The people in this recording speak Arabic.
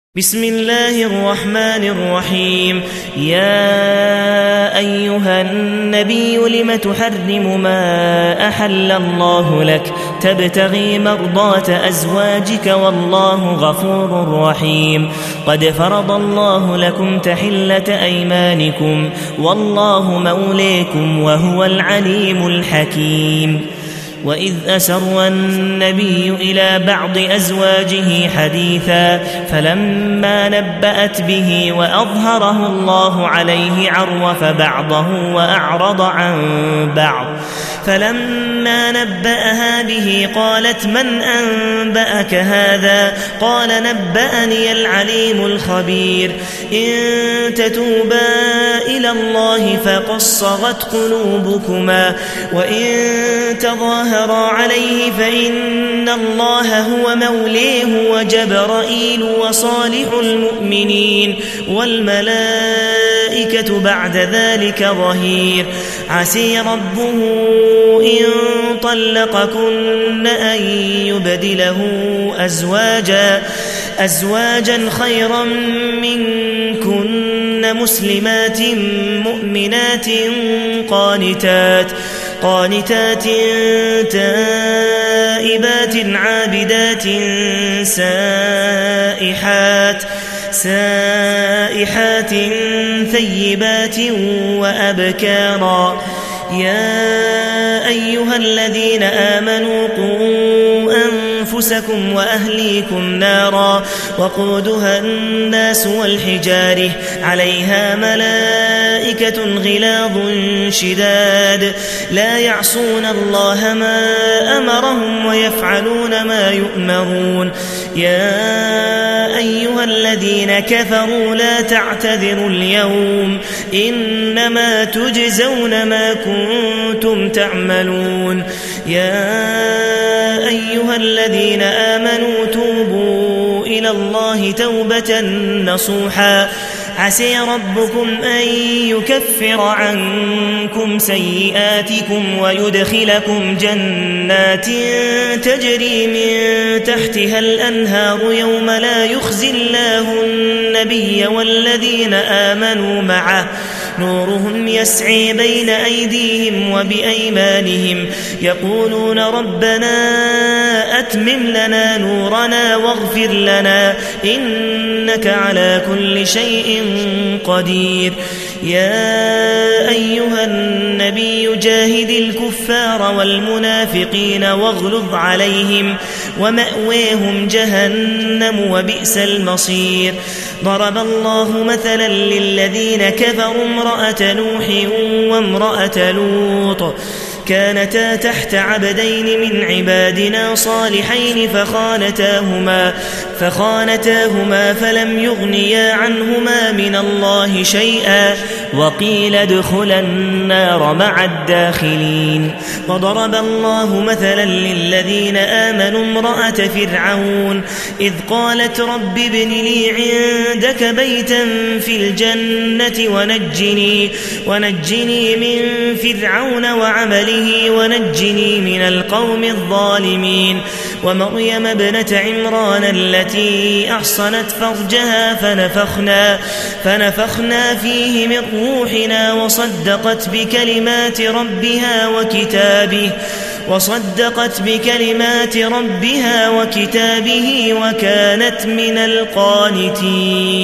بسم الله الرحمن الرحيم. يا أيها النبي لم تحرم ما أحل الله لك تبتغي مرضات أزواجك والله غفور رحيم. قد فرض الله لكم تحلة أيمانكم والله موليكم وهو العليم الحكيم. وإذ أسر النبي إلى بعض أزواجه حديثا فلما نبأت به وأظهره الله عليه عرف بعضه وأعرض عن بعض. فلما نبأها به قالت من أنبأك هذا؟ قال نبأني العليم الخبير. إن تتوبا إلى الله فقد صغت قلوبكما وإن تظاهرا عليه فإن الله هو موليه وجبرائيل وصالح المؤمنين والملائكة بعد ذلك ظهير. عسي ربه إن طلقكن أن يبدله أزواجا خيرا منكن مسلمات مؤمنات قانتات تائبات عابدات سائحات ثيبات وأبكارا. يا أيها الذين آمنوا قوا أنفسكم وأهليكم نارا وقودها الناس والحجارة عليها ملائكة غلاظ شداد لا يعصون الله ما أمرهم ويفعلون ما يؤمرون. يا أيها الذين كفروا لا تعتذروا اليوم إنما تجزون ما كنتم تعملون. يا أيها الذين آمنوا توبوا إلى الله توبة نصوحا عسى ربكم أن يكفر عنكم سيئاتكم ويدخلكم جنات تجري من تحتها الأنهار يوم لا يخزي الله النبي والذين آمنوا معه نورهم يسعي بين أيديهم وبأيمانهم يقولون ربنا أتمم لنا نورنا واغفر لنا إنك على كل شيء قدير. يا أيها النبي جاهد الكفار والمنافقين واغلظ عليهم ومأويهم جهنم وبئس المصير. ضرب الله مثلا للذين كفروا امرأة نوح وامرأة لوط كانتا تحت عبدين من عبادنا صالحين فخانتاهما فلم يغنيا عنهما من الله شيئا وقيل ادخلا النار مع الداخلين. وضرب الله مثلا للذين آمنوا امرأة فرعون إذ قالت رب ابن لي عندك بيتا في الجنة ونجني من فرعون وعمله ونجني من القوم الظالمين. ومريم ابنة عمران التي أحصنت فرجها فنفخنا فيه من روحنا وصدقت بكلمات ربها وكتابه وكانت من القانتين.